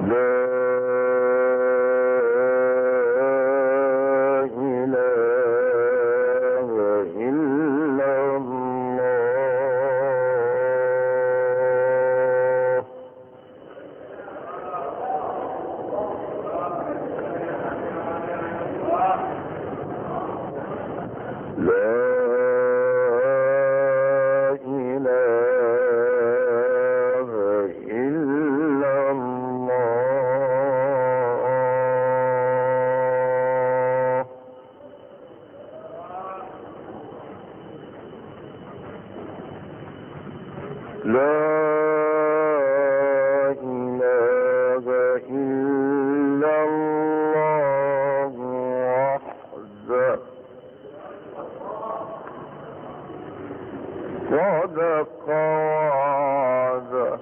صدق وعده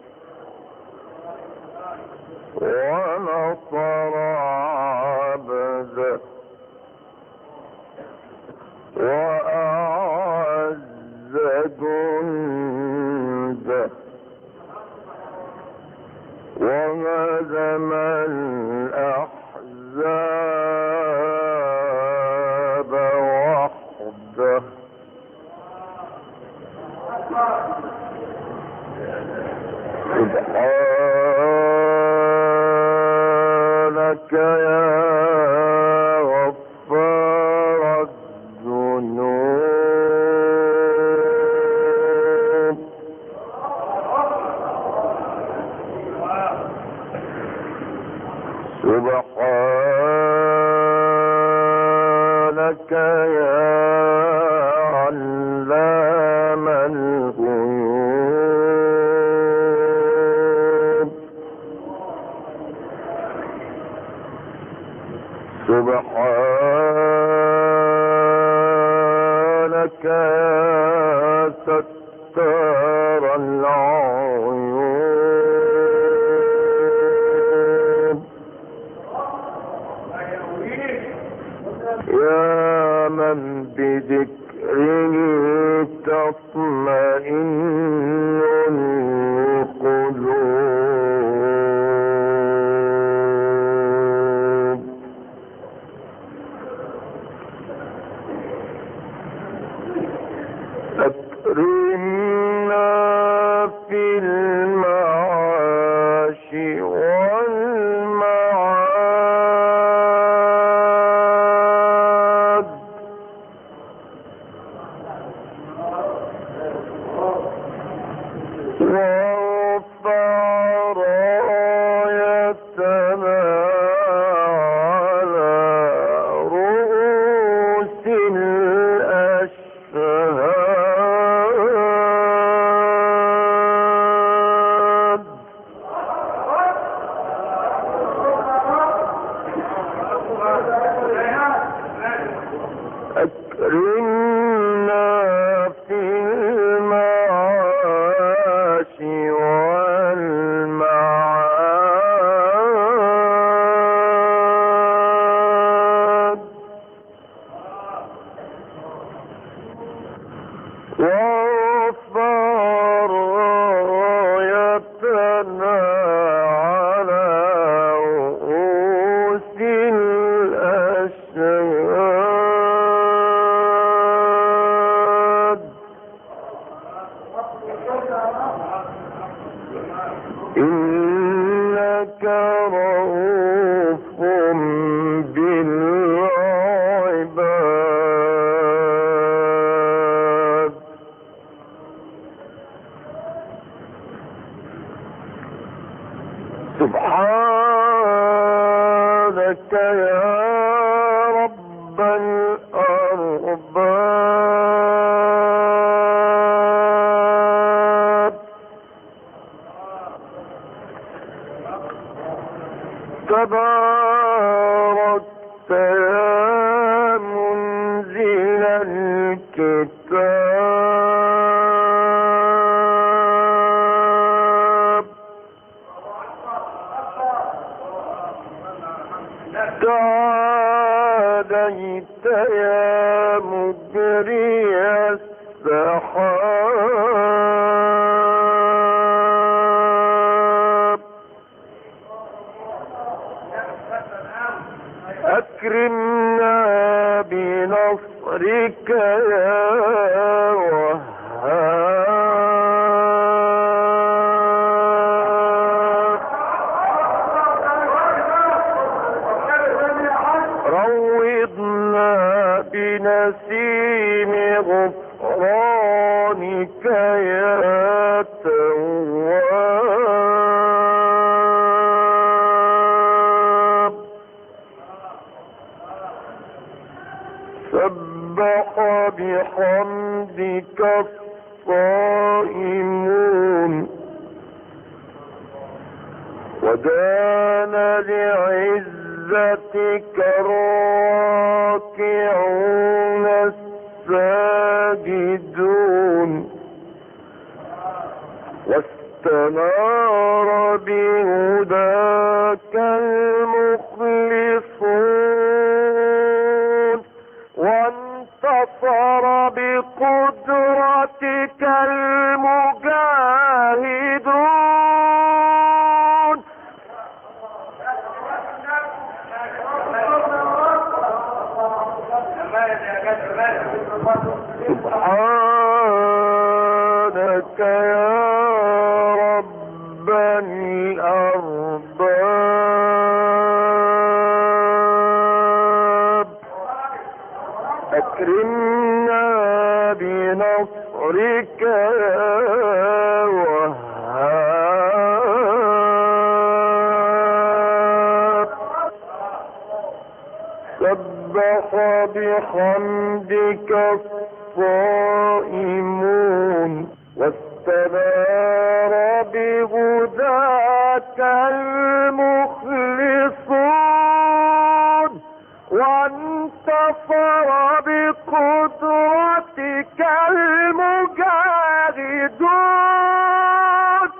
ونصر عبده وأعز جنده وهزم الأحزاب وحده. سبحانك يا غفار الذنوب سبحانك يا علام الغيوب سبحانك يا ستار العيوب يا من بذكره تطمئن القلوب. أكرمنا في المعاش والمعاد وارفع رايتنا على رؤوس الأشهاد. أكرمنا في المعاش والمعاد وارفع رايتنا على رؤوس الأشهاد. إنك رؤوف بالعباد. سبحانك يا رب الأرباب تباركت يا منزل الكتاب تعاليت يا مجري السحاب أكرمنا بنصرك يا وهاب. روضنا بنسيم غفرانك يا تواب. سبح بحمدك الصائمون ودان لعزتك الراكعون الساجدون واستنار بهداك المخلصون وانتصر بقدرتك المجاهدون. سبحانك يا رب الأرباب. أكرمنا بنصرك يا وهاب. سبح بحمدك الصائمون واستنار بهداك المخلصون وانتصر بقدرتك المجاهدون.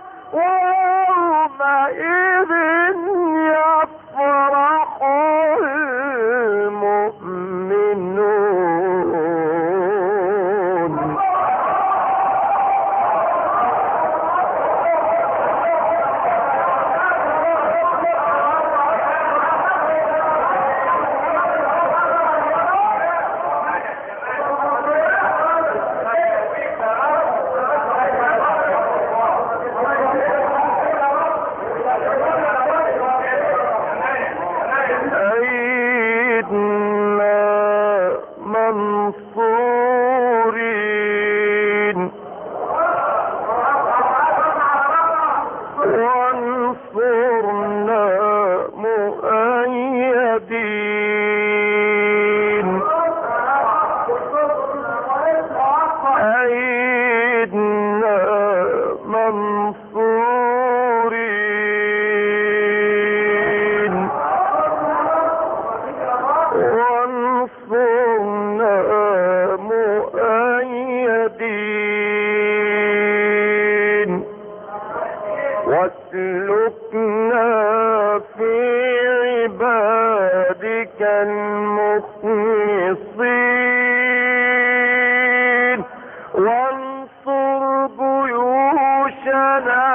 ويومئذ يفرح المؤمنون. منصورين وانصرنا مؤيدين. أيدنا منصورين وانصرنا مؤيدين. واسلكنا في عبادك المخلصين وانصر جيوشنا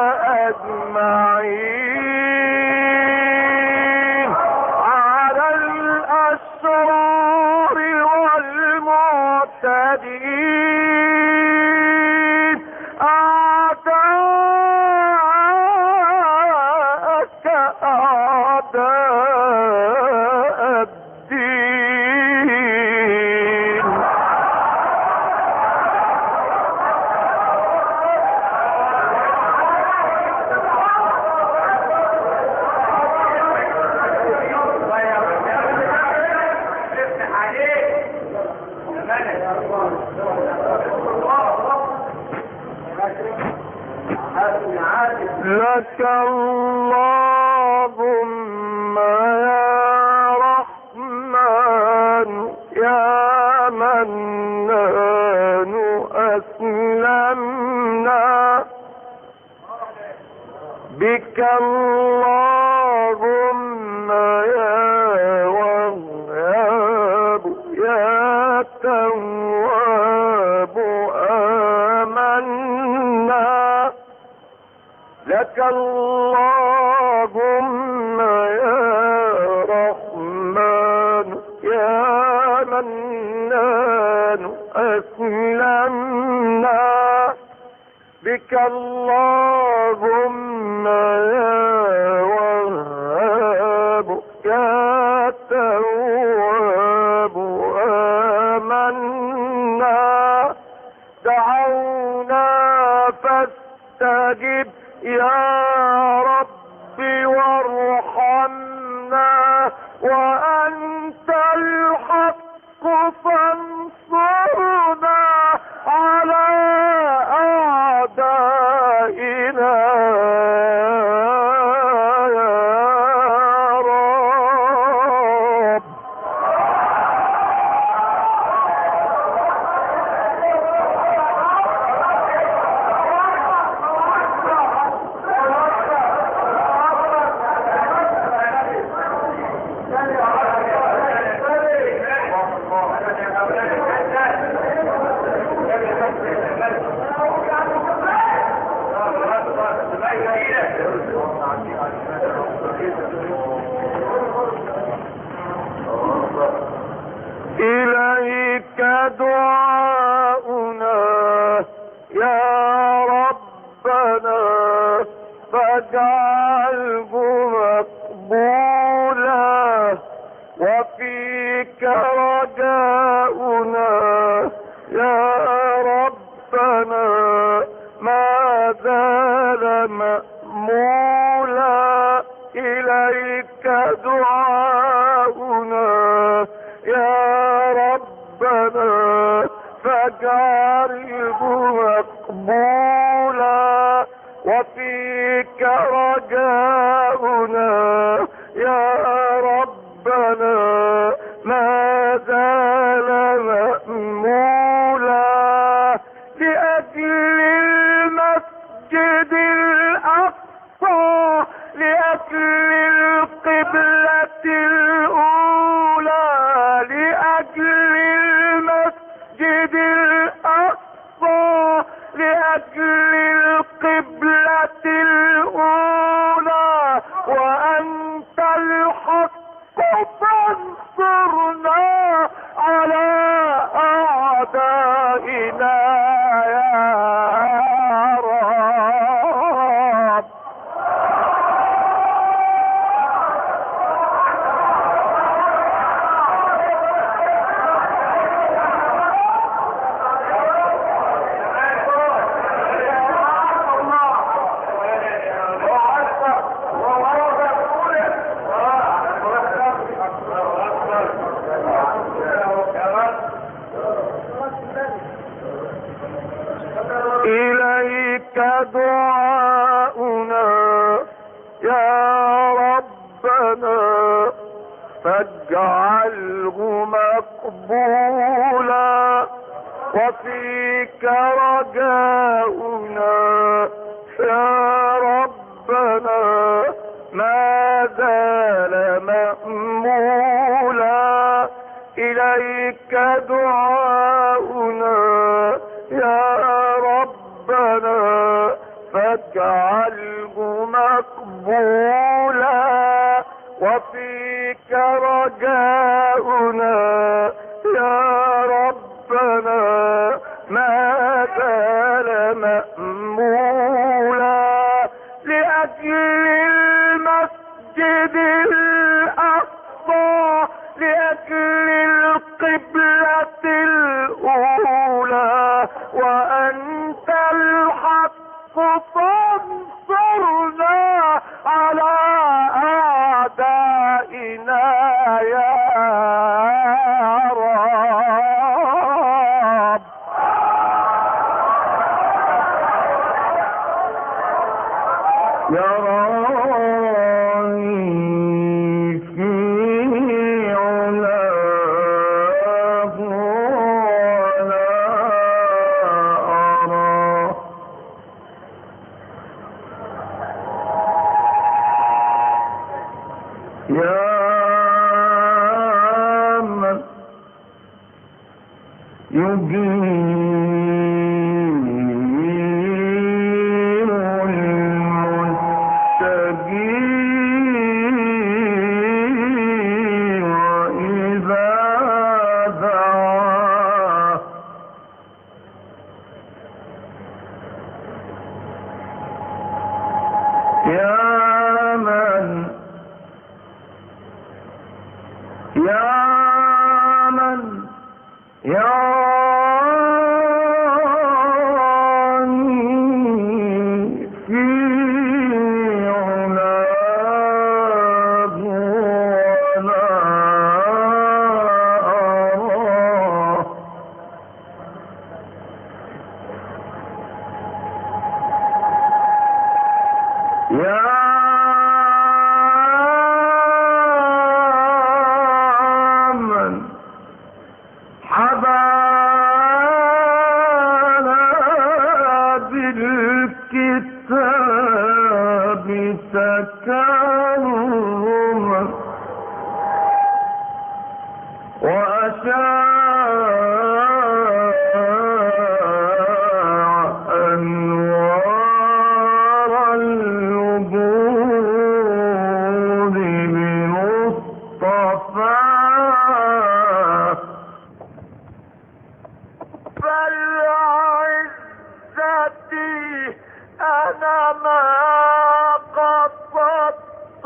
أجمعين على الأشرار والمعتدين. أعداءك أعداء الدين. لك اللهم يا رحمن يا منان أسلمنا بك اللهم يا وهاب يا تواب آمنا لك اللهم يا رحمن بك اللهم يا وهاب يا تواب آمنا دعونا فاستجب يا ربي وارحمنا وأنت الحق فانصرنا على أعدائنا يا رب. إليك دعاؤنا يا ربنا فاجعله مقبولا وفيك رجاؤنا يا ربنا ما زال مأمولا إليك دعاؤنا يا ربنا فاجعله مقبولا وفيك رجاؤنا يا ربنا ما زال مأمولا لأجل المسجد الأقصى لأجل القبلة الأولى لأجل المسجد الأقصى لأجل القبلة الأولى وأنت الحق فانصرنا على أعدائنا يا رب. إليك دعاؤنا يا ربنا فاجعله مقبولا وفيك رجاؤنا يا ربنا ما زال مأمولا إليك دعاؤنا يا ربنا فاجعله مقبولا وفيك رجاؤنا يا ربنا ما زال مأمولا لأجل المسجد الأقصى لأجل القبلة الأولى وأنت الحق فانصرنا على أعدائنا يا رب. يراني في علاه ولا أرى يا من يجيب المستجيب وإذا دعاه يا من يراني في علاه ولا أراه يا من حبانا بالكتاب تكرما وأشاع أنوار الوجود بمصطفاه فالعزتي أنا ما قصدت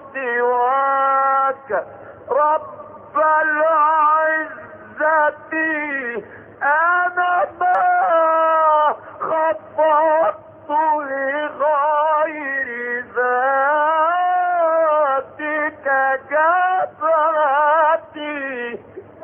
سواك رب العزة أنا ما خططت لغير ذاتك جبرتي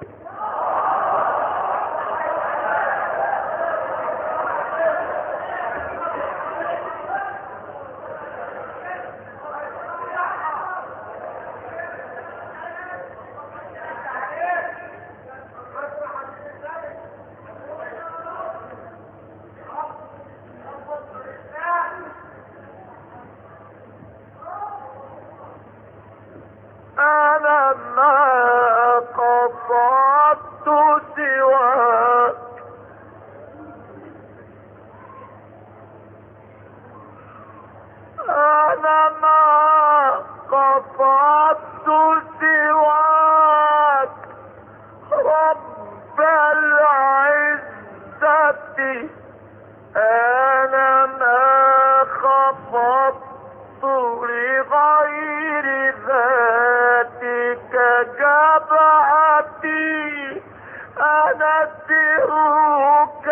أنا ما قصدت سواك أنا ما قصدت سواك رب العزة أنا ما خفضت لغير ذاتك جبهتي أنا سرك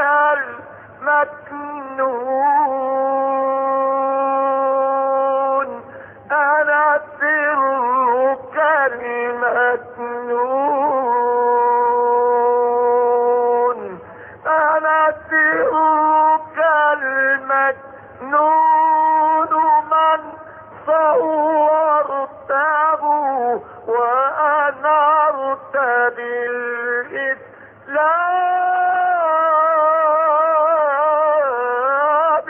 المكنون أنا سرك المكنون أنا سرك المكنون من صورته وأنرت بالإسلام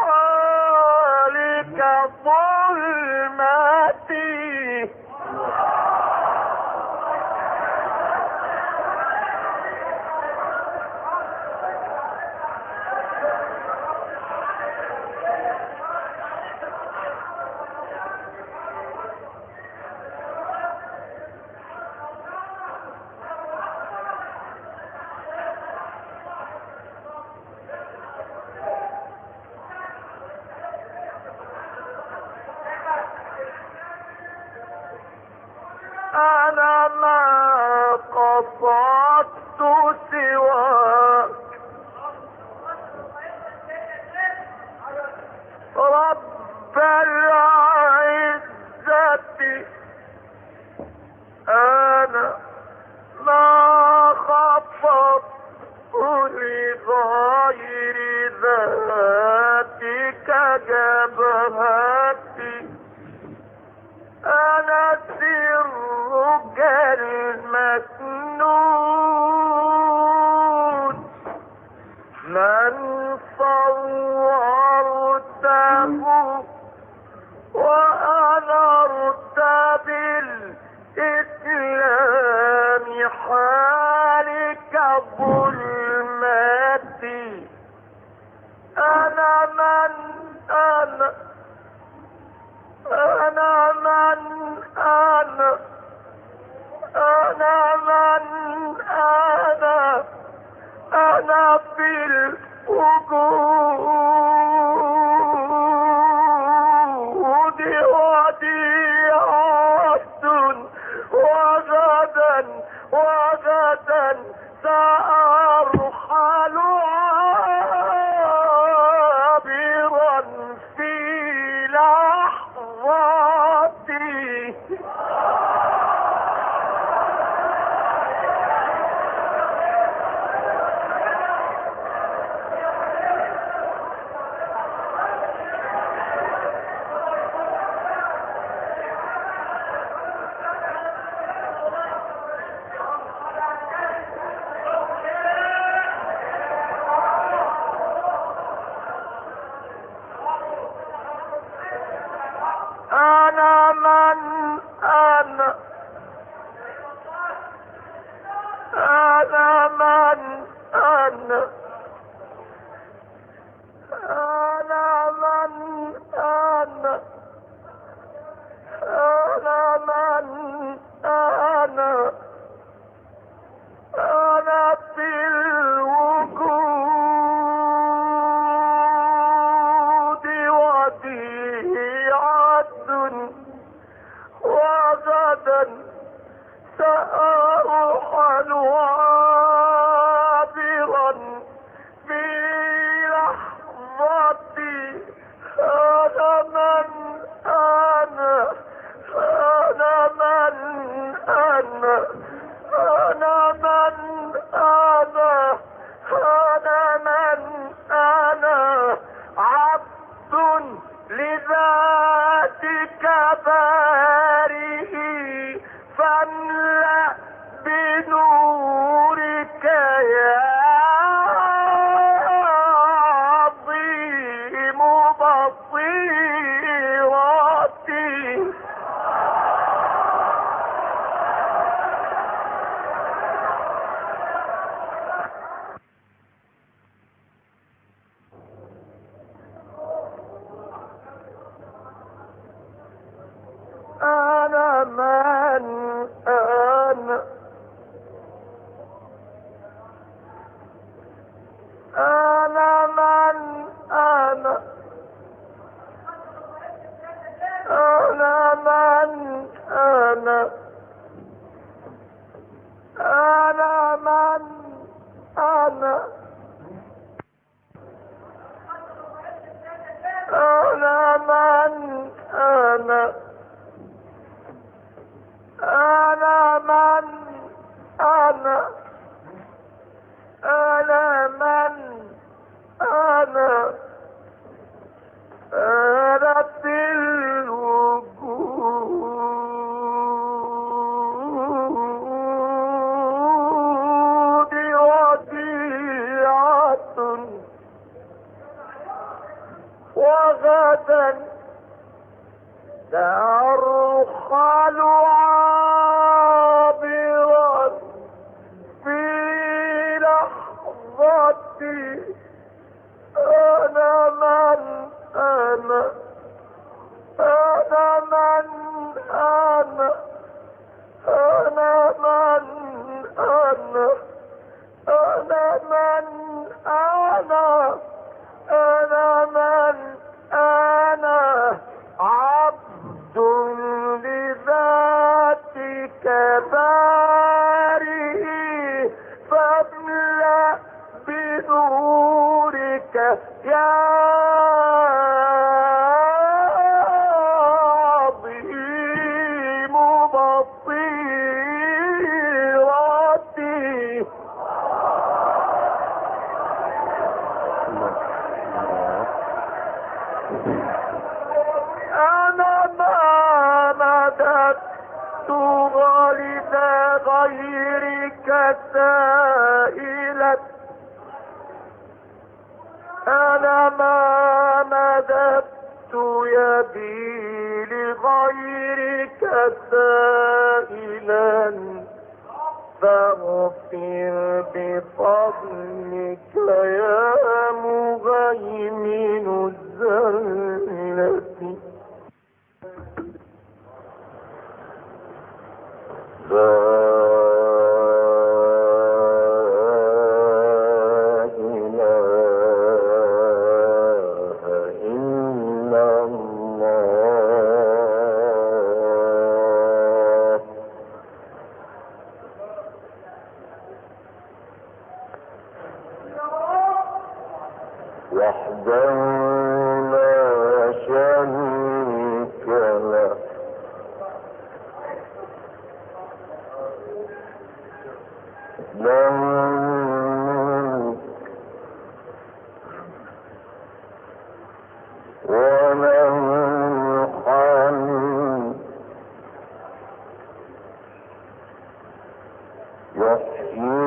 بحالك ظلمتي أنا ما قصدت سواك رب العزة أنا ما خفضت لغير ذاتك جبهتي أنا سرك المكنون غدا سأرحل عابرا في لحظتي. أنا من أنا من أنا من أنا عبد لذاتك بارئ فاملأ بنورك يا عظيم بصيرتي. أنا من أنا من أنا من أنا من أنا من أنا من أنا من أنا في الوجود وديعة وغدا سأرحل عابرا في لحظتي. أنا من أنا من أنا من أنا من من أنا عبد لذاتك بارئ فاملأ بنورك يا عظيم بصيرتي. أنا ما مددت غالب غيرك سائلة. أنا ما مددت يدي لغيرك سائلا فاغفر بفضلك يا مهيمن الزلة. وحده لا شريك له له الملك وله الحمد يحيي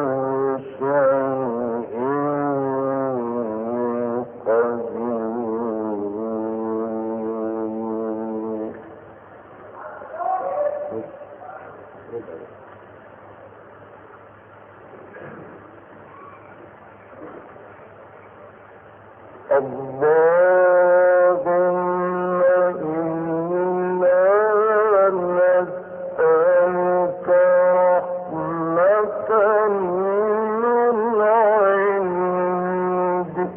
قدير. اللهم إنا نسألك رحمة من عندك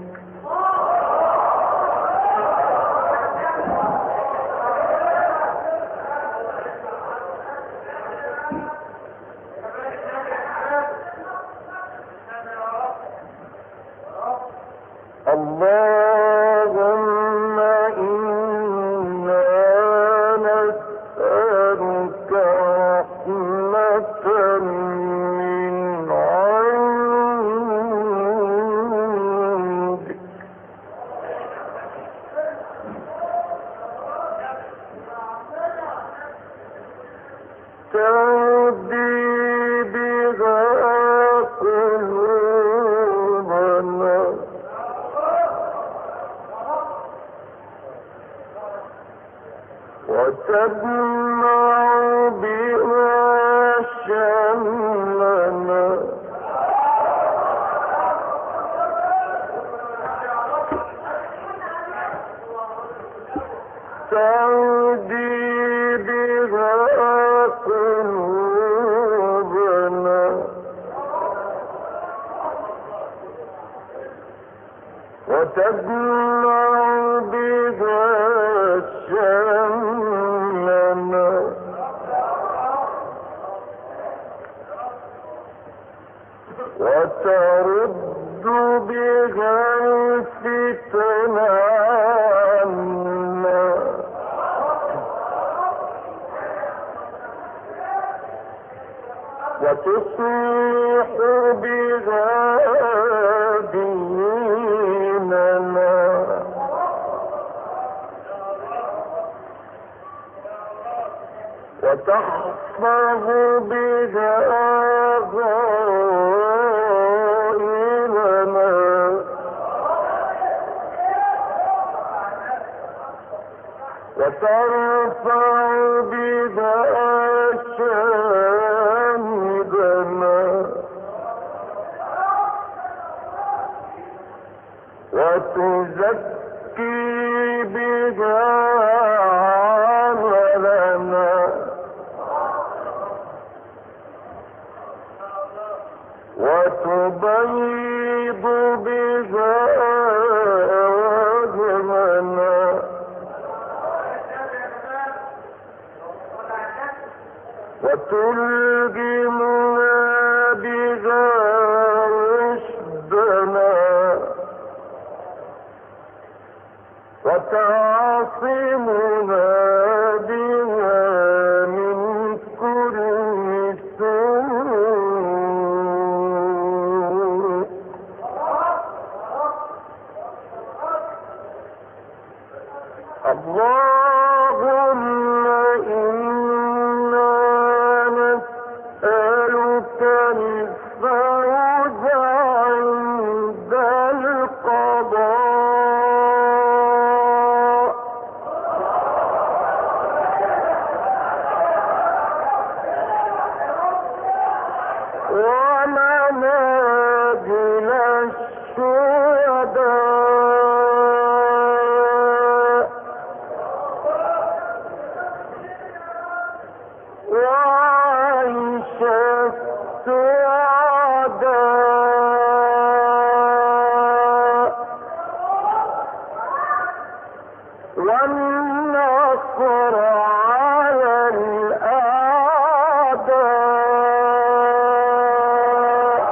اللهم إنا نسألك رحمة من عندك تهدي بها قلوبنا وتجمع بها شملنا تهدي بها قلوبنا وتجمع بها شملنا وترد بها الفتن عنا وتصلح بها ديننا وتحفظ بها غائبنا وترفع بها شاهدنا وتزكي بها عملنا وتبيض بها وجهنا وتلجمنا بها رشدنا وتعصمنا بها من كل سوء اللهم إنا نسألك الفوز عند القضاء ومنازل الشهداء وعيش السعداء والنصر على الأعداء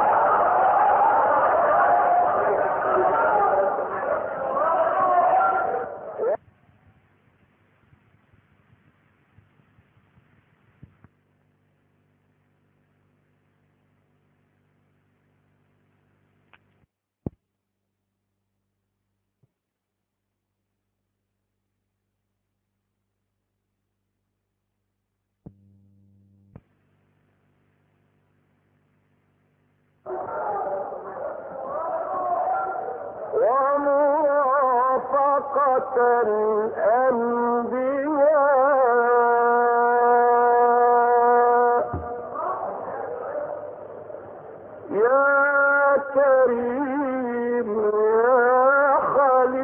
ومرافقة الأنبياء يا كريم يا خليل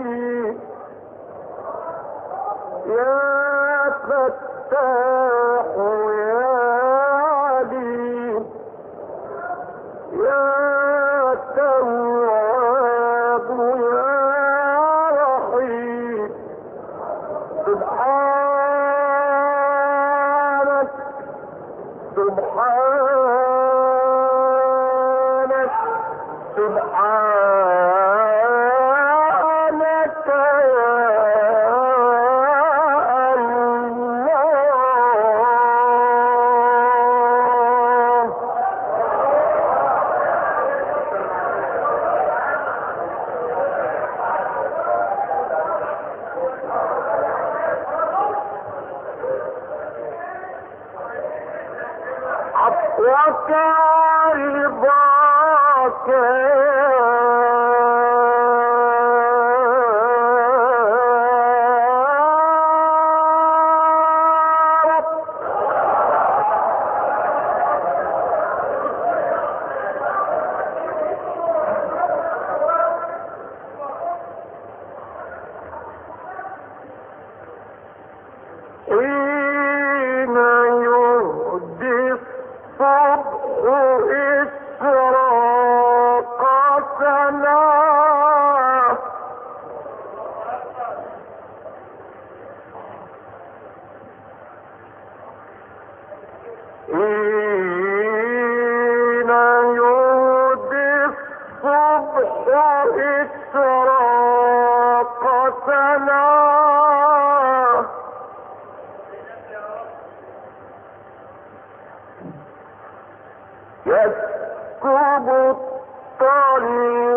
يسكب الطل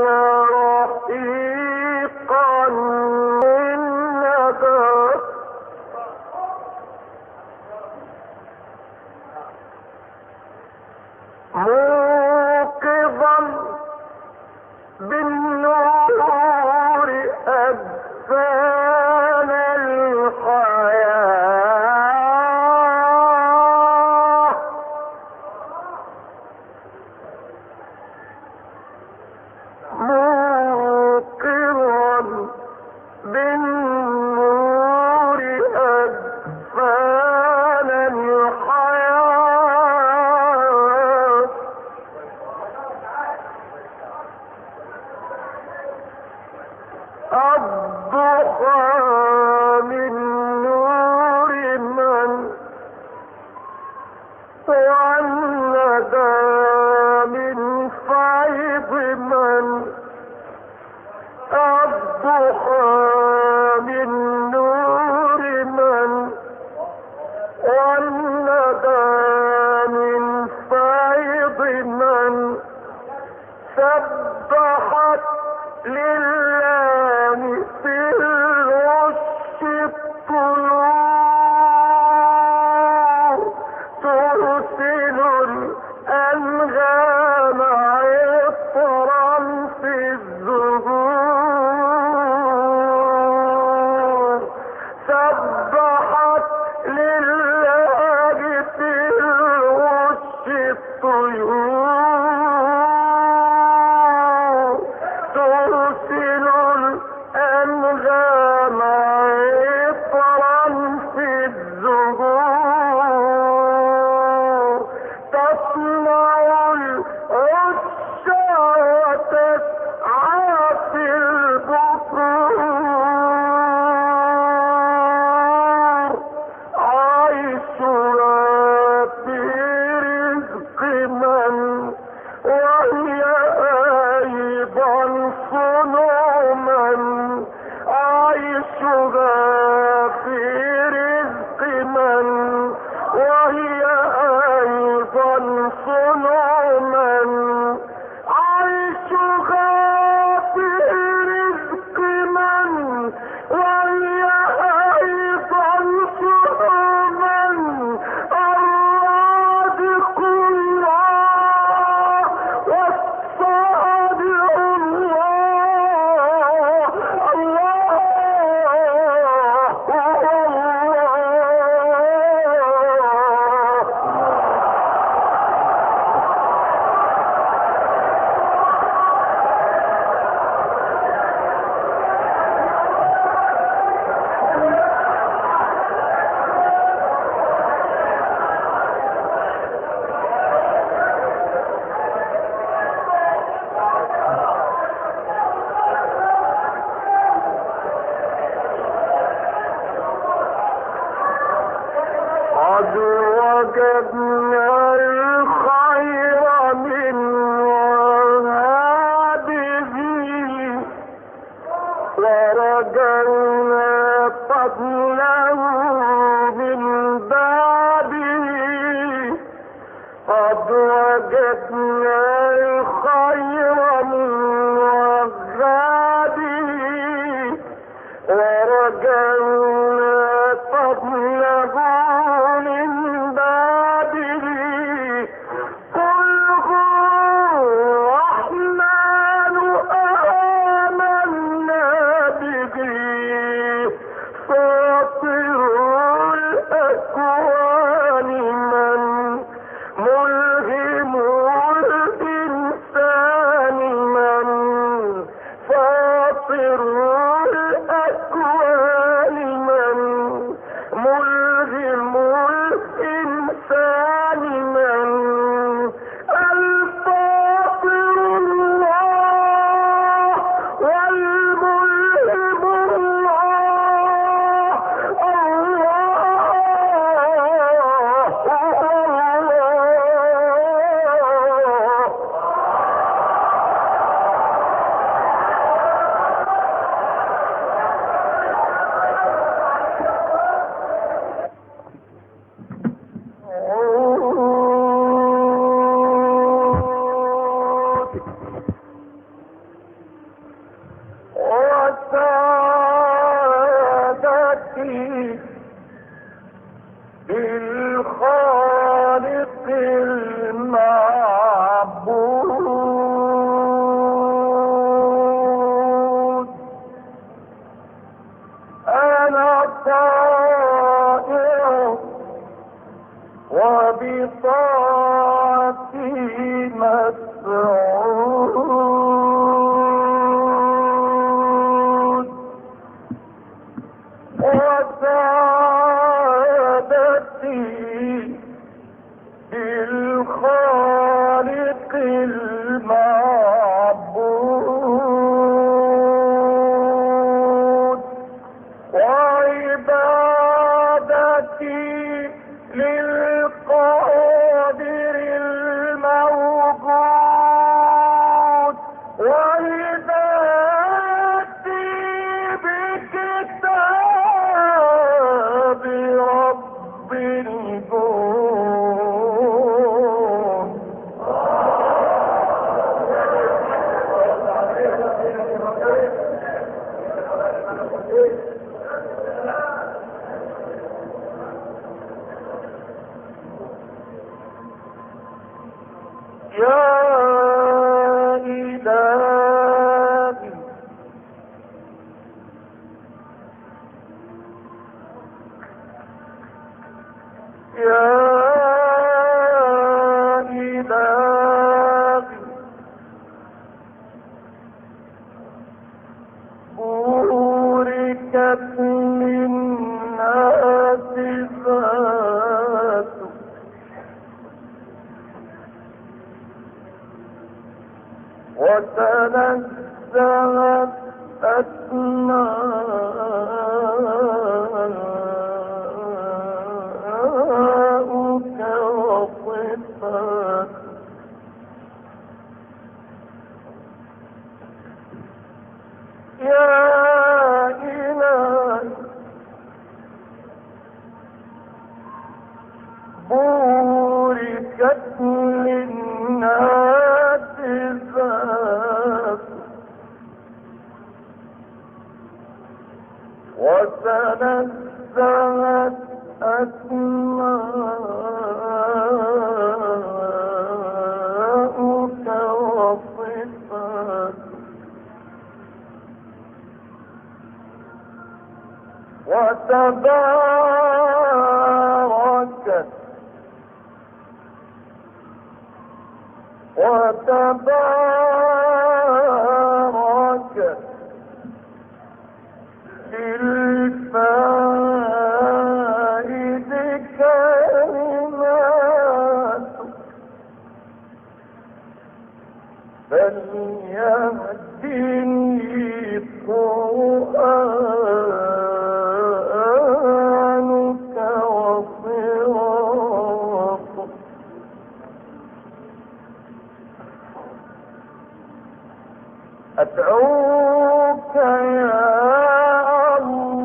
رحيقا من نبات موقظا بالنور أدفان الحياة موقظا بالنور أدفان الحياة الضحى من نور من والندى من فيض من الضحى من نور من والندى من فيض من سبحت لله في العش الطيور ترسل الأنغام عطرا في الزهور سبحت لله في العش الطيور ترسل الأنغام عطرا في الزهور تصنع العش وتسعى في البحور عيشها في رزق من وهي أيضا صنع من عيشها في رزق من وهي أيضا صنع من عيشها في رزق من وهي أيضا صنع من الرازق الله والصادق الله الله رجونا فضله من بعده قل هو الرحمن آمنا به فاطر الأكوان من ملهم الإنسان من فاطر الأكوان من ملهم الإنسان من الفاطر الله والملهم الله وسعادتي بالخالق المعبود أنا طائع وبطاعتي مسعود وسعادتي بالخالق المعبود وعبادتي للقادر الموجود وهدايتي بكتاب رب الجود يا إلهي يا إلهي بوركت للناس ذاتك وتنزهت أسماؤك وصفاتك يا إلهي بوركت للناس ذاتك وتنزهت أسماؤك وصفاتك وتباركت للفائز كلماتك فليهدني قرآنك وصراطك أدعوك يا الله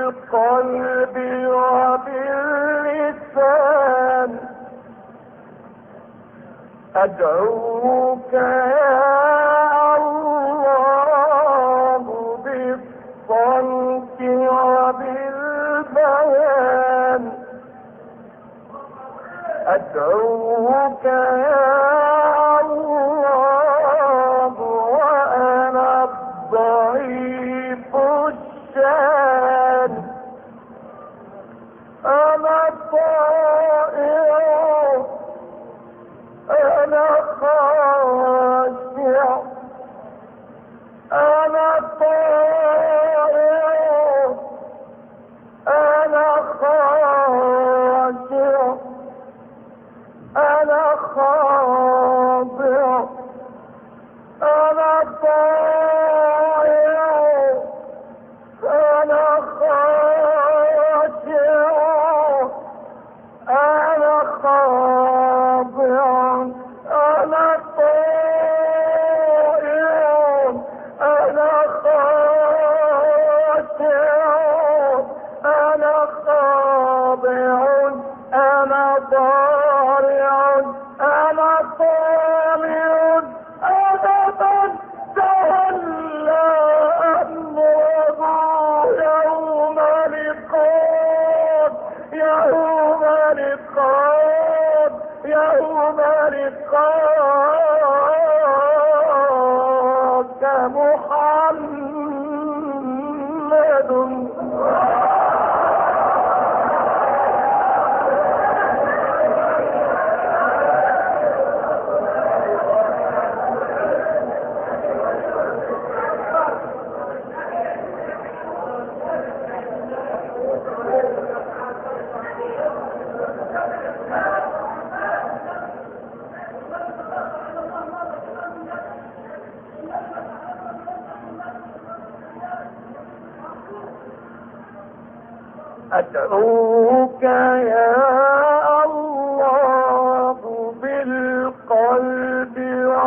بالقلب وباللسان أدعوك يا الله بالصمت وبالبيان أدعوك يا الله وأنا الضعيف الشان أنا طائر أنا خاشع أنا طائر أنا خاشع أنا خاضع أنا طائر أنا خاشع أنا خاضع أنا طائر أنا خاشع أنا خاضع أنا ضارع أنا طامع أنا من تولى أمره يوم لقاء يوم لقاء يوم لقاء محمد أدعوك يا الله بالقلب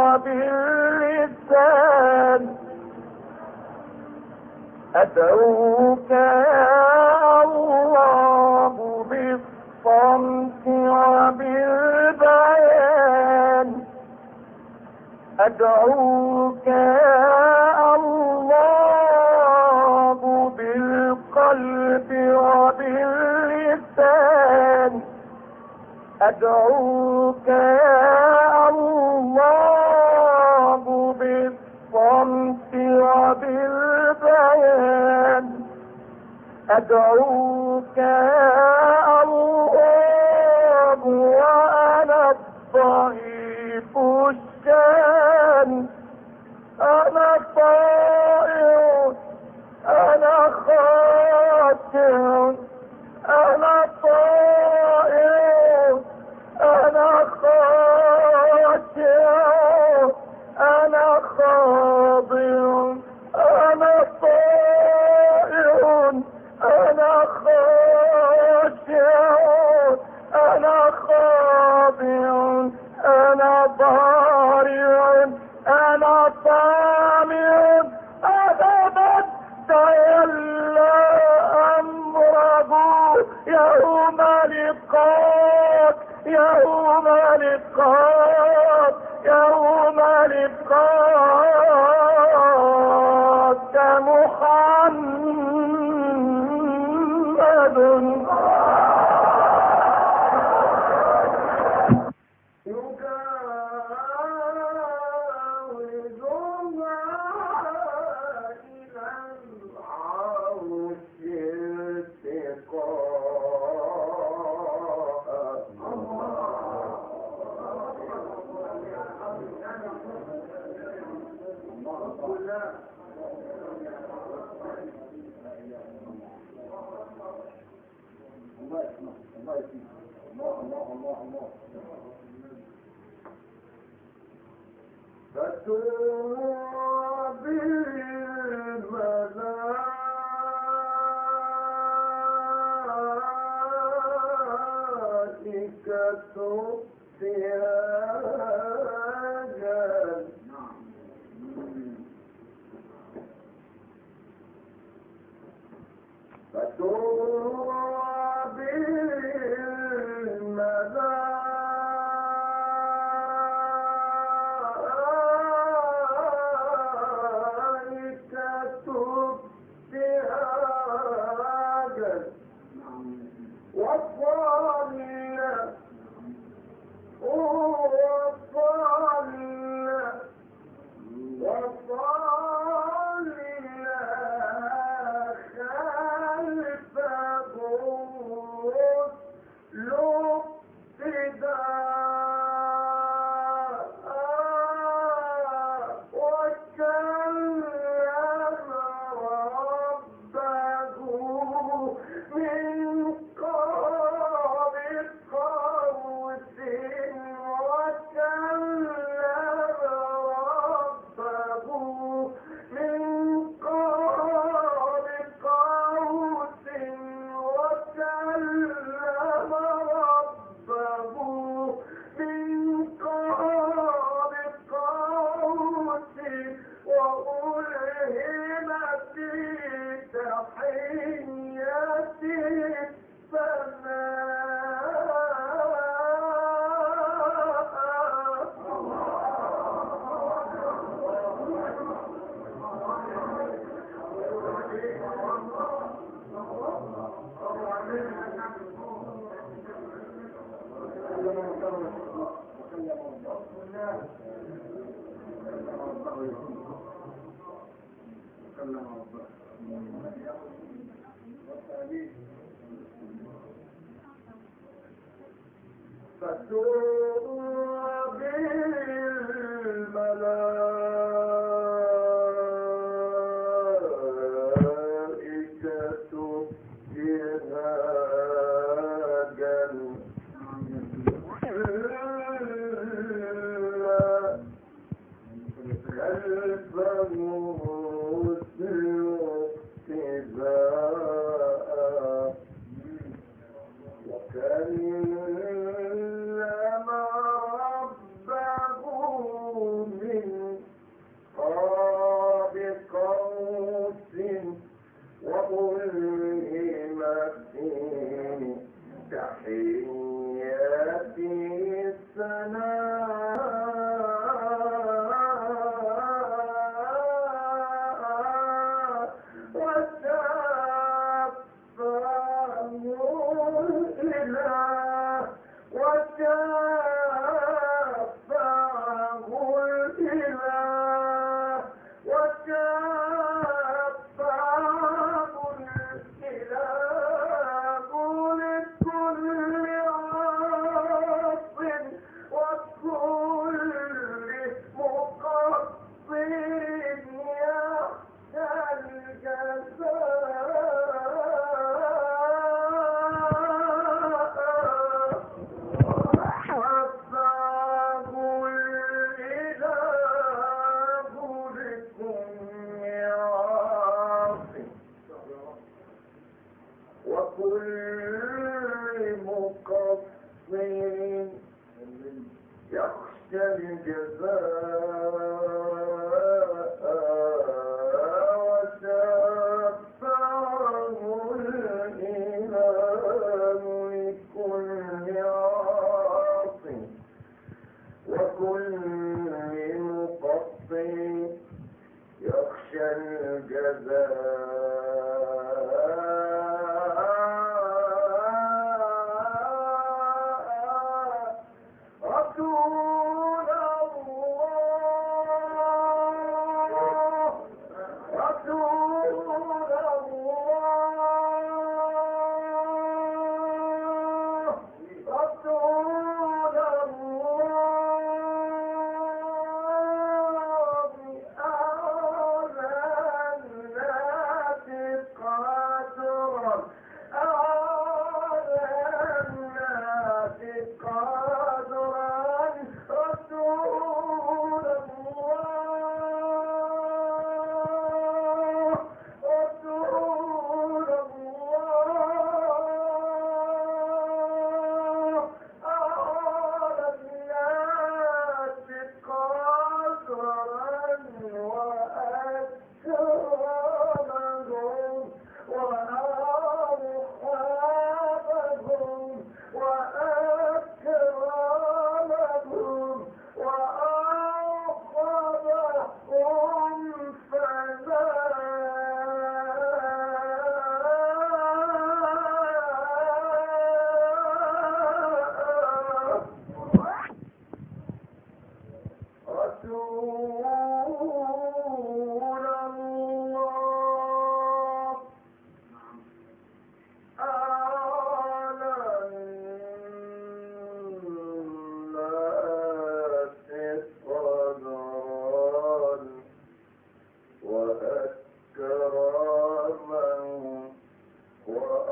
وباللسان أدعوك يا الله بالصمت وبالبيان أدعوك يا الله بالقلب وباللسان أدعوك يا الله بالصمت وبالبيان أدعوك يا الله وأنا الضعيف الشان أنا طائر أنا خاشع أنا طائر أنا خاشع أنا خاضع أنا طائر أنا خاشع أنا خاضع أنا ضارع أنا طامع أنا من تولى أمره يوم لقاك يوم لقاك يوم لقاك محمد رسول الله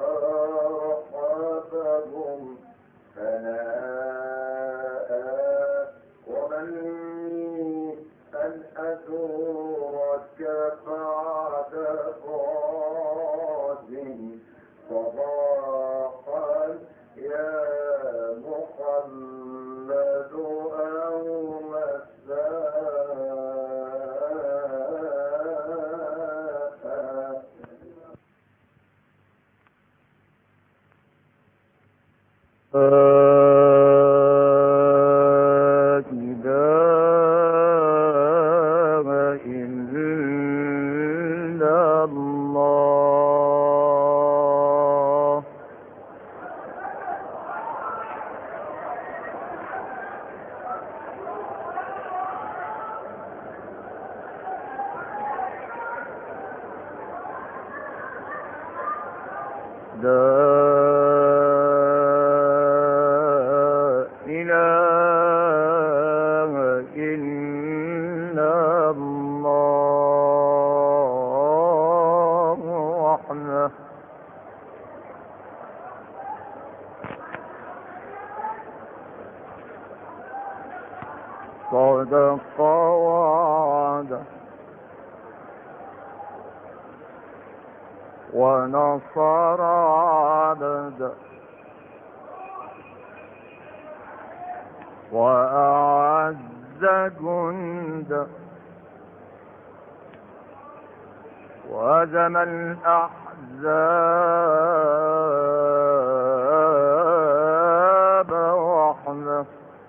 صاحبهم فناء ومن أن أزورك بعد غاد صباحا يا محمد أو مساء. صدق وعد ونصر عبد وأعز جند وهزم الأحزاب وحده.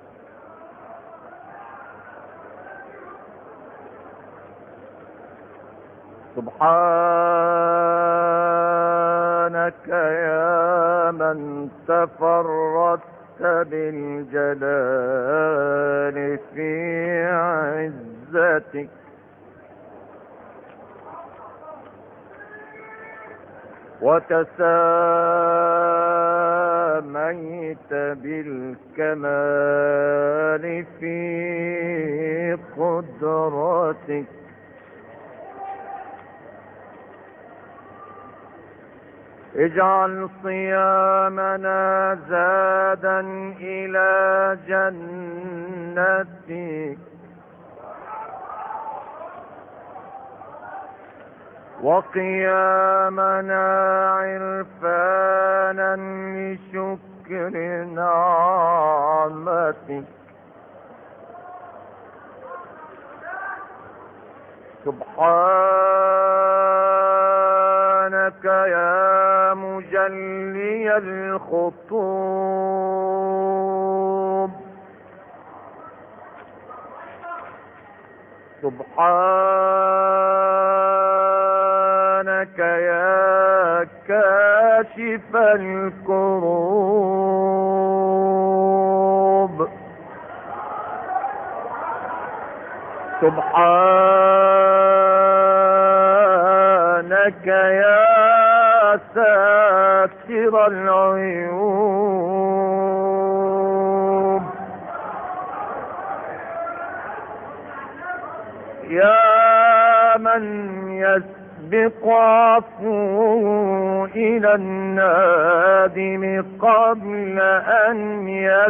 سبحانك يا من تفردت بالجلال في عزتك وتساميت بالكمال في قدرتك. اجعل صيامنا زادا إلى جنتك وقيامنا عرفانا لشكر نعمتك. سبحانك يا مجلي الخطوب سبحانك يا كاشف الكروب سبحانك يا ساتر العيوب يا من يسبق عفوه إلى النادم قبل أن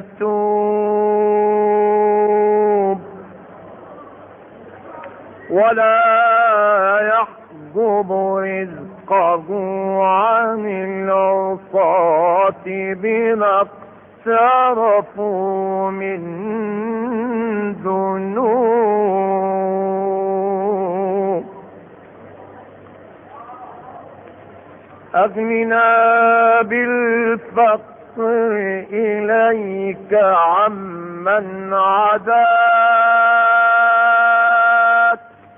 يتوب ولا يحجب رزقه عن العصاة بما اقترفوا من ذنوب. أغننا بالفقر إليك عمن عداك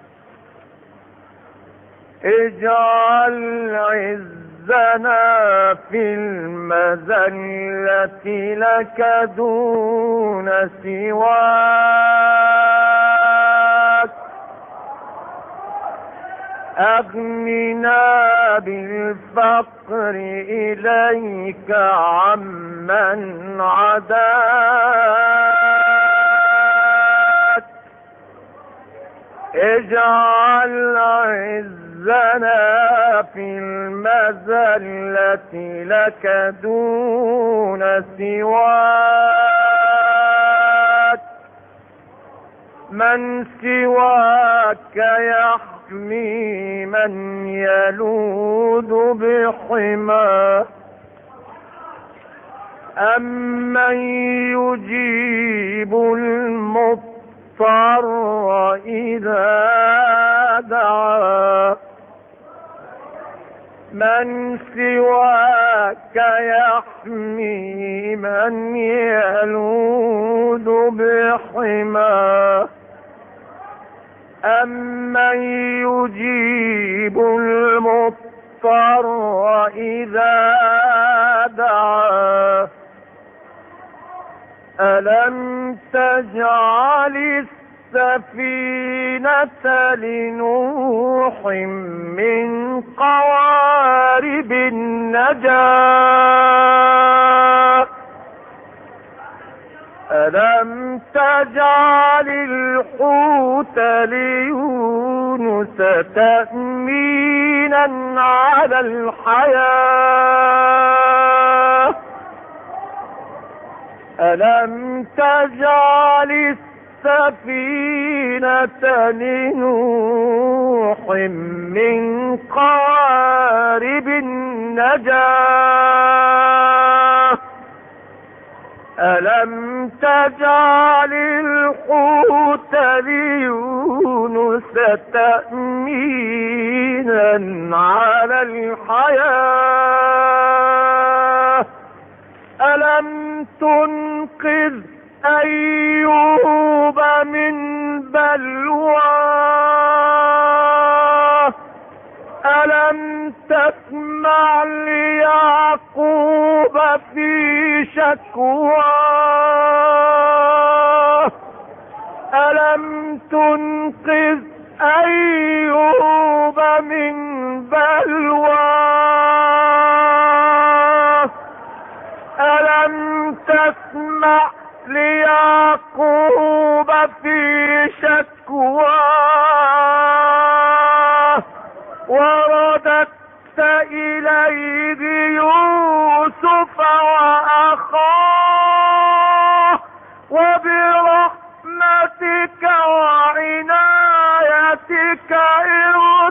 اجعل عزنا في المذلة لك دون سواك. أغننا بالفقر إليك عمن عداك اجعل عزنا في المذلة لك دون سواك، من سواك يحمي من يلوذ بحماه، أمن يجيب المضطر إذا دعاه، من سواك يحمي من يلوذ بحماه، أمن يجيب المضطر إذا دعاه، ألم تجعل السفينة لنوح من قوارب النجاة، ألم تجعل الحوت ليونس تأمينا على الحياة، ألم تجعل السفينة لنوح من قوارب النجاة، ألم تجعل الحوت ليونس تأمينا على الحياة، ألم تنقذ أيوب من بلواه، ألم تسمع ليعقوب في شكواه، ألم تنقذ أيوب من بلواه، ألم تسمع ليعقوب في شكواه، ورددت إليه يوسف وأخاه، وبرحمتك وعنايتك